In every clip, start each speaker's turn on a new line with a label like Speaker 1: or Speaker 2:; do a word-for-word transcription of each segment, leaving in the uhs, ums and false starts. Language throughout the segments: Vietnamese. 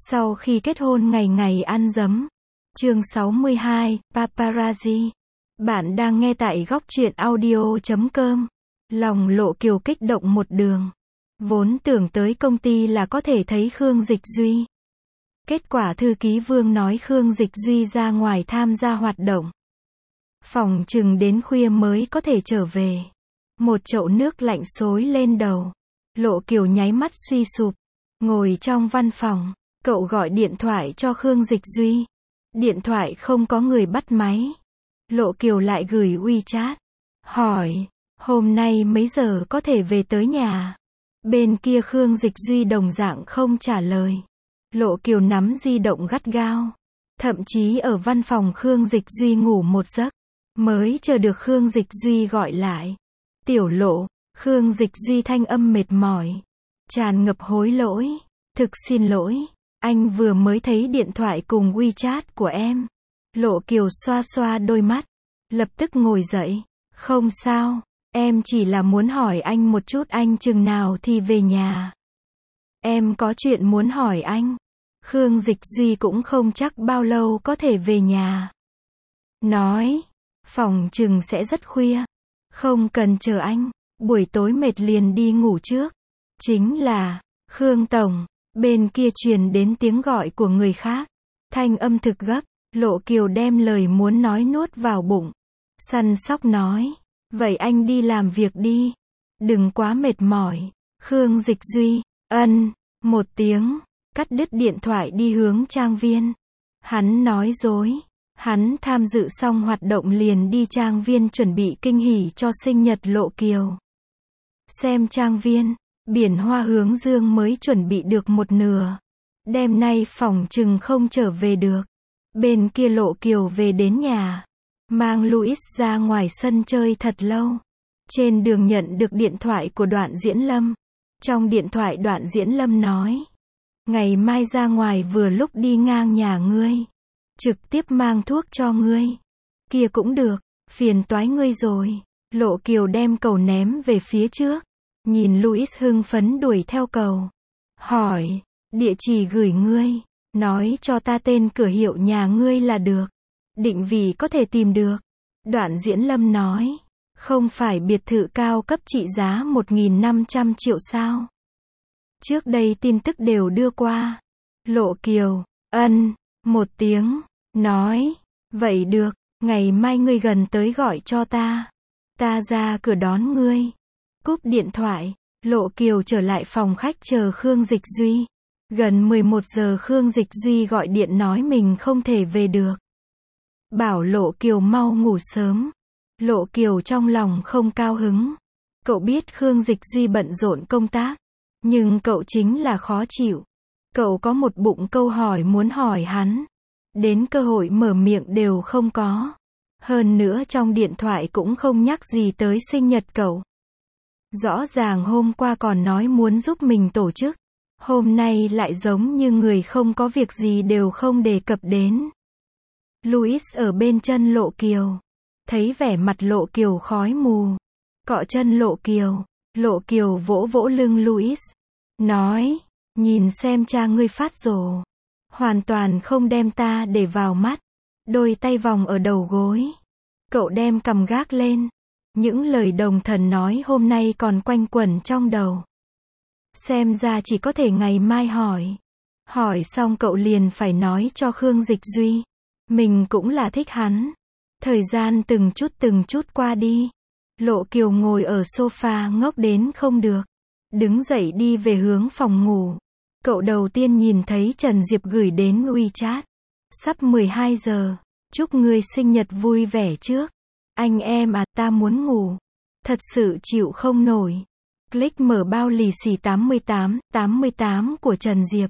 Speaker 1: Sau khi kết hôn ngày ngày ăn dấm. Chương sáu mươi hai, Paparazzi. Bạn đang nghe tại góc truyện audio chấm com. Lòng Lộ Kiều kích động một đường. Vốn tưởng tới công ty là có thể thấy Khương Dịch Duy. Kết quả thư ký Vương nói Khương Dịch Duy ra ngoài tham gia hoạt động. Phòng chừng đến khuya mới có thể trở về. Một chậu nước lạnh xối lên đầu. Lộ Kiều nháy mắt suy sụp. Ngồi trong văn phòng, cậu gọi điện thoại cho Khương Dịch Duy. Điện thoại không có người bắt máy. Lộ Kiều lại gửi WeChat. Hỏi, hôm nay mấy giờ có thể về tới nhà? Bên kia Khương Dịch Duy đồng dạng không trả lời. Lộ Kiều nắm di động gắt gao. Thậm chí ở văn phòng Khương Dịch Duy ngủ một giấc. Mới chờ được Khương Dịch Duy gọi lại. Tiểu Lộ, Khương Dịch Duy thanh âm mệt mỏi. Tràn ngập hối lỗi. Thực xin lỗi. Anh vừa mới thấy điện thoại cùng WeChat của em. Lộ Kiều xoa xoa đôi mắt. Lập tức ngồi dậy. Không sao. Em chỉ là muốn hỏi anh một chút anh chừng nào thì về nhà. Em có chuyện muốn hỏi anh. Khương Dịch Duy cũng không chắc bao lâu có thể về nhà. Nói. Phòng chừng sẽ rất khuya. Không cần chờ anh. Buổi tối mệt liền đi ngủ trước. Chính là, Khương Tổng. Bên kia truyền đến tiếng gọi của người khác. Thanh âm thực gấp. Lộ Kiều đem lời muốn nói nuốt vào bụng. Săn sóc nói. Vậy anh đi làm việc đi. Đừng quá mệt mỏi. Khương Dịch Duy. Ân. Một tiếng. Cắt đứt điện thoại đi hướng trang viên. Hắn nói dối. Hắn tham dự xong hoạt động liền đi trang viên chuẩn bị kinh hỉ cho sinh nhật Lộ Kiều. Xem trang viên. Biển hoa hướng dương mới chuẩn bị được một nửa. Đêm nay phòng chừng không trở về được. Bên kia Lộ Kiều về đến nhà. Mang Louis ra ngoài sân chơi thật lâu. Trên đường nhận được điện thoại của Đoạn Diễn Lâm. Trong điện thoại Đoạn Diễn Lâm nói. Ngày mai ra ngoài vừa lúc đi ngang nhà ngươi. Trực tiếp mang thuốc cho ngươi. Kia cũng được, phiền toái ngươi rồi. Lộ Kiều đem cầu ném về phía trước. Nhìn Louis hưng phấn đuổi theo cầu. Hỏi, địa chỉ gửi ngươi. Nói cho ta tên cửa hiệu nhà ngươi là được. Định vị có thể tìm được. Đoạn Diễn Lâm nói. Không phải biệt thự cao cấp trị giá một nghìn năm trăm triệu sao? Trước đây tin tức đều đưa qua. Lộ Kiều, ân, một tiếng, nói. Vậy được, ngày mai ngươi gần tới gọi cho ta. Ta ra cửa đón ngươi. Cúp điện thoại, Lộ Kiều trở lại phòng khách chờ Khương Dịch Duy. Gần mười một giờ Khương Dịch Duy gọi điện nói mình không thể về được. Bảo Lộ Kiều mau ngủ sớm. Lộ Kiều trong lòng không cao hứng. Cậu biết Khương Dịch Duy bận rộn công tác. Nhưng cậu chính là khó chịu. Cậu có một bụng câu hỏi muốn hỏi hắn. Đến cơ hội mở miệng đều không có. Hơn nữa trong điện thoại cũng không nhắc gì tới sinh nhật cậu. Rõ ràng hôm qua còn nói muốn giúp mình tổ chức. Hôm nay lại giống như người không có việc gì đều không đề cập đến. Louis ở bên chân Lộ Kiều. Thấy vẻ mặt Lộ Kiều khói mù. Cọ chân Lộ Kiều. Lộ Kiều vỗ vỗ lưng Louis. Nói, nhìn xem cha ngươi phát rồ. Hoàn toàn không đem ta để vào mắt. Đôi tay vòng ở đầu gối. Cậu đem cằm gác lên. Những lời đồng thần nói hôm nay còn quanh quẩn trong đầu. Xem ra chỉ có thể ngày mai hỏi. Hỏi xong cậu liền phải nói cho Khương Dịch Duy. Mình cũng là thích hắn. Thời gian từng chút từng chút qua đi. Lộ Kiều ngồi ở sofa ngốc đến không được. Đứng dậy đi về hướng phòng ngủ. Cậu đầu tiên nhìn thấy Trần Diệp gửi đến WeChat. Sắp mười hai giờ. Chúc ngươi sinh nhật vui vẻ trước. Anh em à, ta muốn ngủ. Thật sự chịu không nổi. Click mở bao lì xì tám mươi tám, tám mươi tám của Trần Diệp.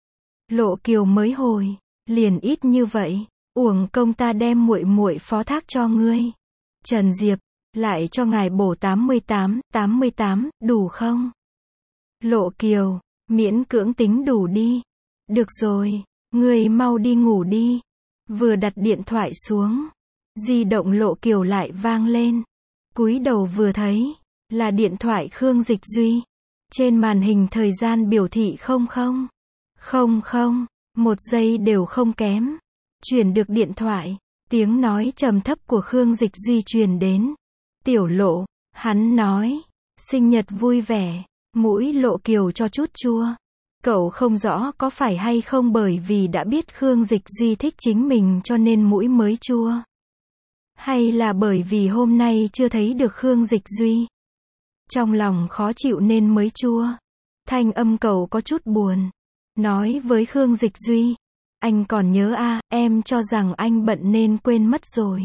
Speaker 1: Lộ Kiều mới hồi. Liền ít như vậy. Uổng công ta đem muội muội phó thác cho ngươi. Trần Diệp. Lại cho ngài bổ tám mươi tám, tám mươi tám, đủ không? Lộ Kiều. Miễn cưỡng tính đủ đi. Được rồi. Ngươi mau đi ngủ đi. Vừa đặt điện thoại xuống. Di động Lộ Kiều lại vang lên. Cúi đầu vừa thấy. Là điện thoại Khương Dịch Duy. Trên màn hình thời gian biểu thị không không. Không không. Một giây đều không kém. Chuyển được điện thoại, tiếng nói trầm thấp của Khương Dịch Duy truyền đến. Tiểu Lộ, hắn nói, sinh nhật vui vẻ. Mũi Lộ Kiều cho chút chua. Cậu không rõ có phải hay không bởi vì đã biết Khương Dịch Duy thích chính mình cho nên mũi mới chua. Hay là bởi vì hôm nay chưa thấy được Khương Dịch Duy. Trong lòng khó chịu nên mới chua. Thanh âm cậu có chút buồn. Nói với Khương Dịch Duy. Anh còn nhớ à, em cho rằng anh bận nên quên mất rồi.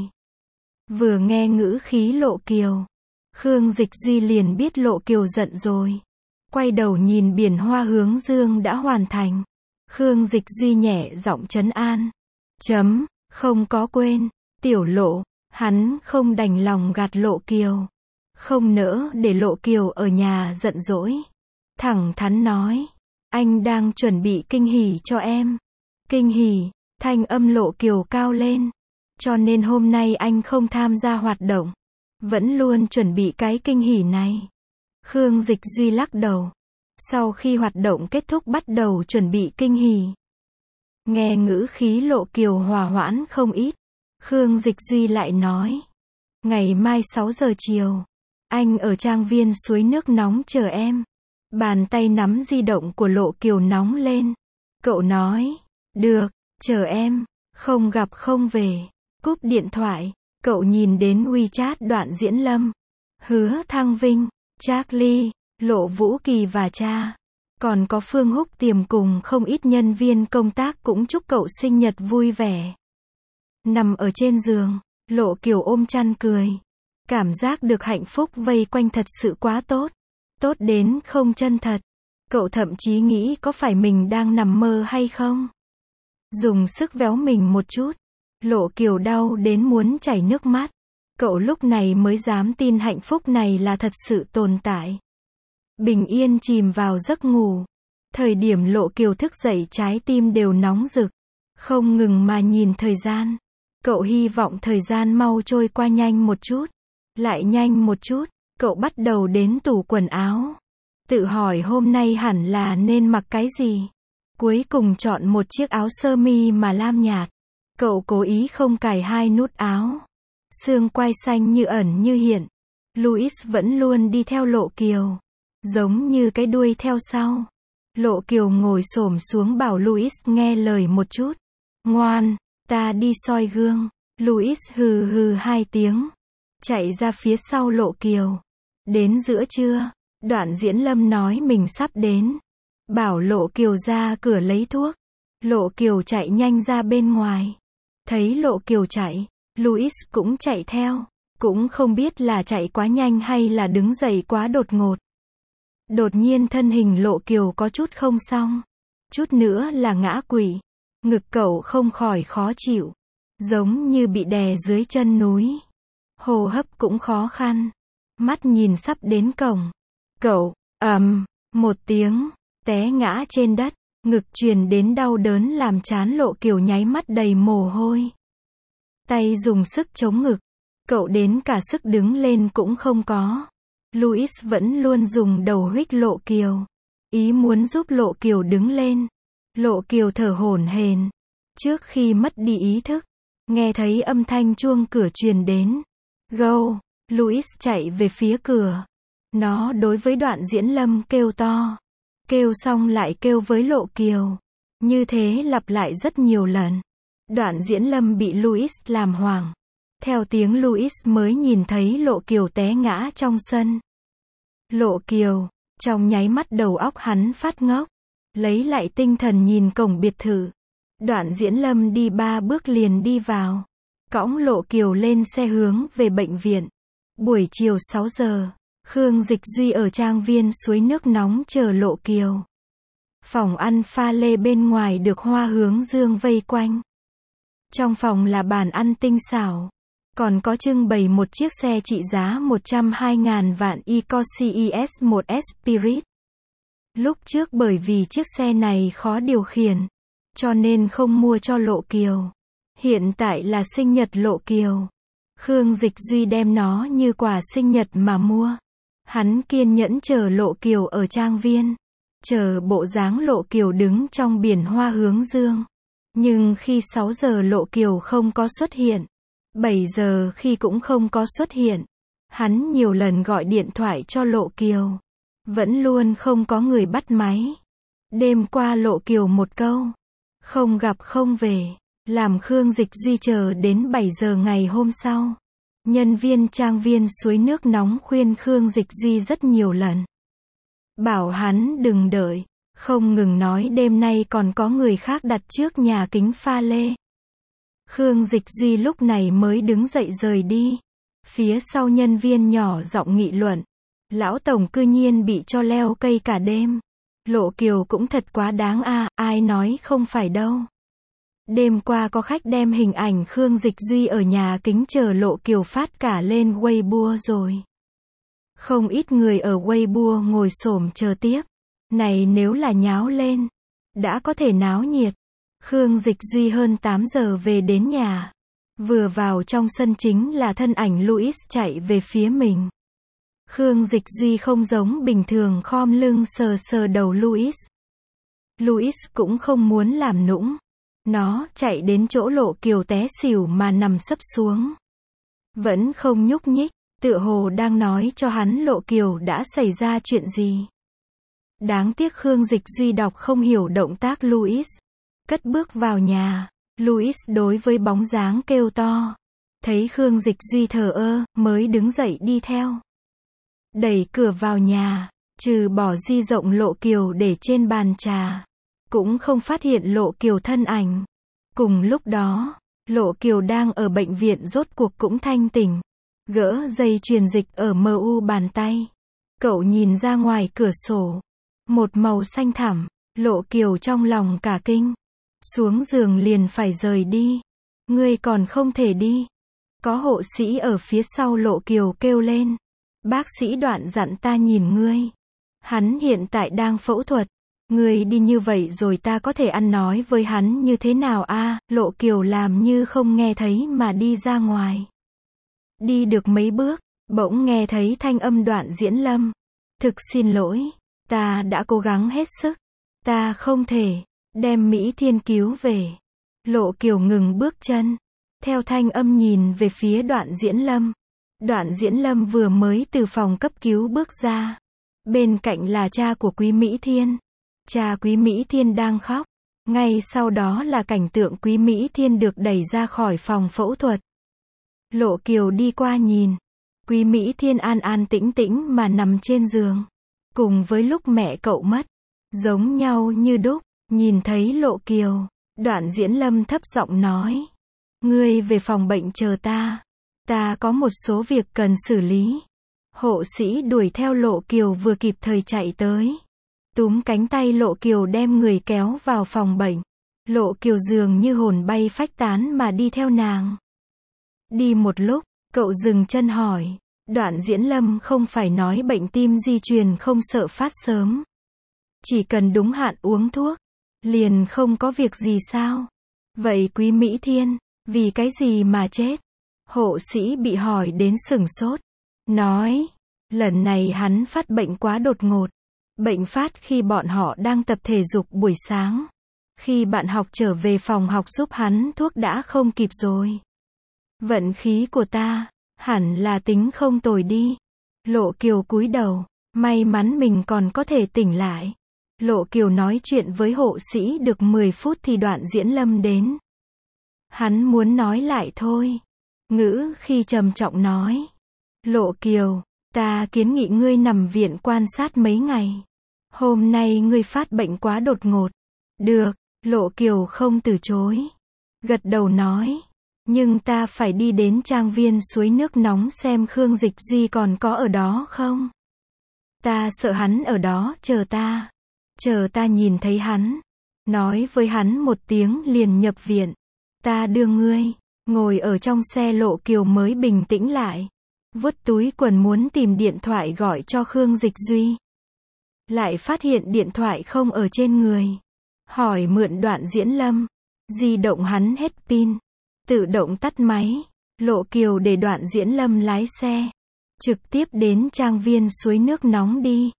Speaker 1: Vừa nghe ngữ khí Lộ Kiều. Khương Dịch Duy liền biết Lộ Kiều giận rồi. Quay đầu nhìn biển hoa hướng dương đã hoàn thành. Khương Dịch Duy nhẹ giọng trấn an. Chấm, không có quên. Tiểu Lộ, hắn không đành lòng gạt Lộ Kiều. Không nỡ để Lộ Kiều ở nhà giận dỗi. Thẳng thắn nói. Anh đang chuẩn bị kinh hỉ cho em. Kinh hỉ, thanh âm Lộ Kiều cao lên. Cho nên hôm nay anh không tham gia hoạt động. Vẫn luôn chuẩn bị cái kinh hỉ này. Khương Dịch Duy lắc đầu. Sau khi hoạt động kết thúc bắt đầu chuẩn bị kinh hỉ. Nghe ngữ khí Lộ Kiều hòa hoãn không ít. Khương Dịch Duy lại nói. Ngày mai sáu giờ chiều. Anh ở trang viên suối nước nóng chờ em. Bàn tay nắm di động của Lộ Kiều nóng lên. Cậu nói. Được, chờ em. Không gặp không về. Cúp điện thoại. Cậu nhìn đến WeChat Đoạn Diễn Lâm. Hứa Thăng Vinh. Charlie, Lộ Vũ Kỳ và cha. Còn có Phương Húc Tiềm cùng không ít nhân viên công tác cũng chúc cậu sinh nhật vui vẻ. Nằm ở trên giường, Lộ Kiều ôm chăn cười. Cảm giác được hạnh phúc vây quanh thật sự quá tốt. Tốt đến không chân thật. Cậu thậm chí nghĩ có phải mình đang nằm mơ hay không. Dùng sức véo mình một chút. Lộ Kiều đau đến muốn chảy nước mắt. Cậu lúc này mới dám tin hạnh phúc này là thật sự tồn tại. Bình yên chìm vào giấc ngủ. Thời điểm Lộ Kiều thức dậy trái tim đều nóng rực. Không ngừng mà nhìn thời gian. Cậu hy vọng thời gian mau trôi qua nhanh một chút. Lại nhanh một chút. Cậu bắt đầu đến tủ quần áo. Tự hỏi hôm nay hẳn là nên mặc cái gì. Cuối cùng chọn một chiếc áo sơ mi mà lam nhạt. Cậu cố ý không cài hai nút áo. Xương quai xanh như ẩn như hiện. Louis vẫn luôn đi theo Lộ Kiều. Giống như cái đuôi theo sau. Lộ Kiều ngồi xổm xuống bảo Louis nghe lời một chút. Ngoan, ta đi soi gương. Louis hừ hừ hai tiếng. Chạy ra phía sau Lộ Kiều. Đến giữa trưa, Đoạn Diễn Lâm nói mình sắp đến. Bảo Lộ Kiều ra cửa lấy thuốc. Lộ Kiều chạy nhanh ra bên ngoài. Thấy Lộ Kiều chạy. Louis cũng chạy theo, cũng không biết là chạy quá nhanh hay là đứng dậy quá đột ngột. Đột nhiên thân hình Lộ Kiều có chút không xong, chút nữa là ngã quỵ, ngực cậu không khỏi khó chịu, giống như bị đè dưới chân núi. Hô hấp cũng khó khăn, mắt nhìn sắp đến cổng. Cậu, ầm, một tiếng, té ngã trên đất, ngực truyền đến đau đớn làm trán Lộ Kiều nháy mắt đầy mồ hôi. Tay dùng sức chống ngực. Cậu đến cả sức đứng lên cũng không có. Louis vẫn luôn dùng đầu huých Lộ Kiều. Ý muốn giúp Lộ Kiều đứng lên. Lộ Kiều thở hổn hển. Trước khi mất đi ý thức, nghe thấy âm thanh chuông cửa truyền đến. Go! Louis chạy về phía cửa. Nó đối với Đoạn Diễn Lâm kêu to. Kêu xong lại kêu với Lộ Kiều. Như thế lặp lại rất nhiều lần. Đoạn Diễn Lâm bị Louis làm hoảng. Theo tiếng Louis mới nhìn thấy Lộ Kiều té ngã trong sân. Lộ Kiều, trong nháy mắt đầu óc hắn phát ngốc. Lấy lại tinh thần nhìn cổng biệt thự. Đoạn Diễn Lâm đi ba bước liền đi vào. Cõng Lộ Kiều lên xe hướng về bệnh viện. Buổi chiều sáu giờ, Khương Dịch Duy ở trang viên suối nước nóng chờ Lộ Kiều. Phòng ăn pha lê bên ngoài được hoa hướng dương vây quanh. Trong phòng là bàn ăn tinh xảo. Còn có trưng bày một chiếc xe trị giá một trăm hai nghìn vạn Ecosi E S một Spirit. Lúc trước bởi vì chiếc xe này khó điều khiển, cho nên không mua cho Lộ Kiều. Hiện tại là sinh nhật Lộ Kiều. Khương Dịch Duy đem nó như quà sinh nhật mà mua. Hắn kiên nhẫn chờ Lộ Kiều ở trang viên. chờ bộ dáng Lộ Kiều đứng trong biển hoa hướng dương. Nhưng khi sáu giờ Lộ Kiều không có xuất hiện, bảy giờ khi cũng không có xuất hiện. Hắn nhiều lần gọi điện thoại cho Lộ Kiều, vẫn luôn không có người bắt máy. Đêm qua Lộ Kiều một câu, không gặp không về, làm Khương Dịch Duy chờ đến bảy giờ ngày hôm sau. Nhân viên trang viên suối nước nóng khuyên Khương Dịch Duy rất nhiều lần, bảo hắn đừng đợi, không ngừng nói đêm nay còn có người khác đặt trước nhà kính pha lê. Khương Dịch Duy lúc này mới đứng dậy rời đi. Phía sau nhân viên nhỏ giọng nghị luận, lão tổng cư nhiên bị cho leo cây cả đêm. Lộ Kiều cũng thật quá đáng a, à, ai nói không phải đâu. Đêm qua có khách đem hình ảnh Khương Dịch Duy ở nhà kính chờ Lộ Kiều phát cả lên Weibo rồi. Không ít người ở Weibo ngồi xổm chờ tiếp. Này nếu là nháo lên, đã có thể náo nhiệt. Khương Dịch Duy hơn tám giờ về đến nhà. Vừa vào trong sân chính là thân ảnh Louis chạy về phía mình. Khương Dịch Duy không giống bình thường khom lưng sờ sờ đầu Louis. Louis cũng không muốn làm nũng. Nó chạy đến chỗ Lộ Kiều té xỉu mà nằm sấp xuống. Vẫn không nhúc nhích, tựa hồ đang nói cho hắn Lộ Kiều đã xảy ra chuyện gì. Đáng tiếc Khương Dịch Duy đọc không hiểu động tác Louis. Cất bước vào nhà, Louis đối với bóng dáng kêu to. Thấy Khương Dịch Duy thờ ơ, mới đứng dậy đi theo. Đẩy cửa vào nhà, trừ bỏ di rộng Lộ Kiều để trên bàn trà, cũng không phát hiện Lộ Kiều thân ảnh. Cùng lúc đó, Lộ Kiều đang ở bệnh viện rốt cuộc cũng thanh tỉnh. Gỡ dây truyền dịch ở em u bàn tay. Cậu nhìn ra ngoài cửa sổ. Một màu xanh thẳm, Lộ Kiều trong lòng cả kinh. Xuống giường liền phải rời đi. Ngươi còn không thể đi. Có hộ sĩ ở phía sau Lộ Kiều kêu lên. Bác sĩ Đoạn dặn ta nhìn ngươi. Hắn hiện tại đang phẫu thuật. Ngươi đi như vậy rồi ta có thể ăn nói với hắn như thế nào a? À, Lộ Kiều làm như không nghe thấy mà đi ra ngoài. Đi được mấy bước, bỗng nghe thấy thanh âm Đoạn Diễn Lâm. Thực xin lỗi, ta đã cố gắng hết sức. Ta không thể đem Mỹ Thiên cứu về. Lộ Kiều ngừng bước chân, theo thanh âm nhìn về phía Đoạn Diễn Lâm. Đoạn Diễn Lâm vừa mới từ phòng cấp cứu bước ra. Bên cạnh là cha của Quý Mỹ Thiên. Cha Quý Mỹ Thiên đang khóc. Ngay sau đó là cảnh tượng Quý Mỹ Thiên được đẩy ra khỏi phòng phẫu thuật. Lộ Kiều đi qua nhìn. Quý Mỹ Thiên an an tĩnh tĩnh mà nằm trên giường. Cùng với lúc mẹ cậu mất. Giống nhau như đúc. Nhìn thấy Lộ Kiều, Đoạn Diễn Lâm thấp giọng nói. Ngươi về phòng bệnh chờ ta. Ta có một số việc cần xử lý. Hộ sĩ đuổi theo Lộ Kiều vừa kịp thời chạy tới. Túm cánh tay Lộ Kiều đem người kéo vào phòng bệnh. Lộ Kiều dường như hồn bay phách tán mà đi theo nàng. Đi một lúc, cậu dừng chân hỏi. Đoạn Diễn Lâm không phải nói bệnh tim di truyền không sợ phát sớm. Chỉ cần đúng hạn uống thuốc, liền không có việc gì sao? Vậy Quý Mỹ Thiên, vì cái gì mà chết? Hộ sĩ bị hỏi đến sửng sốt. Nói, lần này hắn phát bệnh quá đột ngột. Bệnh phát khi bọn họ đang tập thể dục buổi sáng. Khi bạn học trở về phòng học giúp hắn thuốc đã không kịp rồi. Vận khí của ta, hẳn là tính không tồi đi. Lộ Kiều cúi đầu, may mắn mình còn có thể tỉnh lại. Lộ Kiều nói chuyện với hộ sĩ được mười phút thì Đoạn Diễn Lâm đến. Hắn muốn nói lại thôi. Ngữ khi trầm trọng nói. Lộ Kiều, ta kiến nghị ngươi nằm viện quan sát mấy ngày. Hôm nay ngươi phát bệnh quá đột ngột. Được, Lộ Kiều không từ chối. Gật đầu nói. Nhưng ta phải đi đến trang viên suối nước nóng xem Khương Dịch Duy còn có ở đó không. Ta sợ hắn ở đó chờ ta. Chờ ta nhìn thấy hắn. Nói với hắn một tiếng liền nhập viện. Ta đưa ngươi. Ngồi ở trong xe Lộ Kiều mới bình tĩnh lại. Vuốt túi quần muốn tìm điện thoại gọi cho Khương Dịch Duy. Lại phát hiện điện thoại không ở trên người. Hỏi mượn Đoạn Diễn Lâm. Di động hắn hết pin. Tự động tắt máy. Lộ Kiều để Đoạn Diễn Lâm lái xe. Trực tiếp đến trang viên suối nước nóng đi.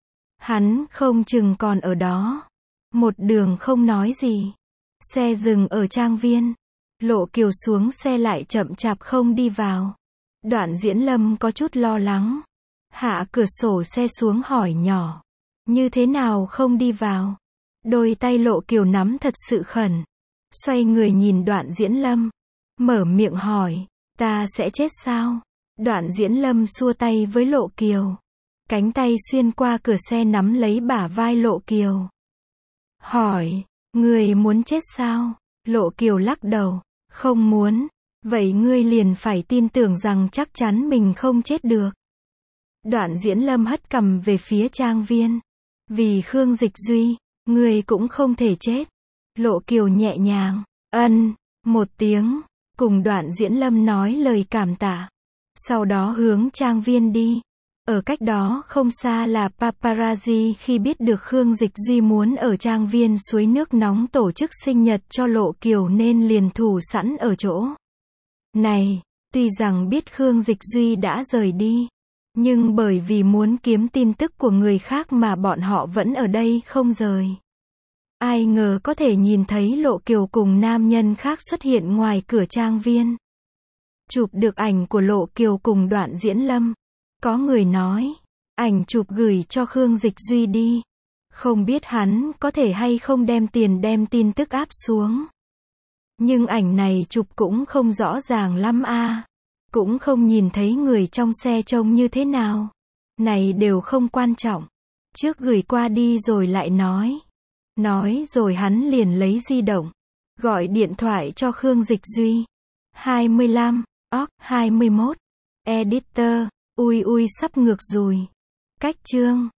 Speaker 1: Hắn không chừng còn ở đó. Một đường không nói gì. Xe dừng ở trang viên. Lộ Kiều xuống xe lại chậm chạp không đi vào. Đoạn Diễn Lâm có chút lo lắng. Hạ cửa sổ xe xuống hỏi nhỏ. Như thế nào không đi vào? Đôi tay Lộ Kiều nắm thật sự khẩn. Xoay người nhìn Đoạn Diễn Lâm. Mở miệng hỏi. Ta sẽ chết sao? Đoạn Diễn Lâm xua tay với Lộ Kiều. Cánh tay xuyên qua cửa xe nắm lấy bả vai Lộ Kiều. Hỏi. Ngươi muốn chết sao? Lộ Kiều lắc đầu. Không muốn. Vậy ngươi liền phải tin tưởng rằng chắc chắn mình không chết được. Đoạn Diễn Lâm hất cằm về phía trang viên. Vì Khương Dịch Duy, ngươi cũng không thể chết. Lộ Kiều nhẹ nhàng. Ân. Một tiếng. Cùng Đoạn Diễn Lâm nói lời cảm tạ. Sau đó hướng trang viên đi. Ở cách đó không xa là paparazzi khi biết được Khương Dịch Duy muốn ở trang viên suối nước nóng tổ chức sinh nhật cho Lộ Kiều nên liền thủ sẵn ở chỗ này. Tuy rằng biết Khương Dịch Duy đã rời đi, nhưng bởi vì muốn kiếm tin tức của người khác mà bọn họ vẫn ở đây không rời. Ai ngờ có thể nhìn thấy Lộ Kiều cùng nam nhân khác xuất hiện ngoài cửa trang viên. Chụp được ảnh của Lộ Kiều cùng Đoạn Diễn Lâm. Có người nói, ảnh chụp gửi cho Khương Dịch Duy đi. Không biết hắn có thể hay không đem tiền đem tin tức áp xuống. Nhưng ảnh này chụp cũng không rõ ràng lắm a. Cũng không nhìn thấy người trong xe trông như thế nào. Này đều không quan trọng. Trước gửi qua đi rồi lại nói. Nói rồi hắn liền lấy di động. Gọi điện thoại cho Khương Dịch Duy. hai mươi lăm, óc, hai mươi mốt. Editor. Ui ui sắp ngược rồi. Cách chương.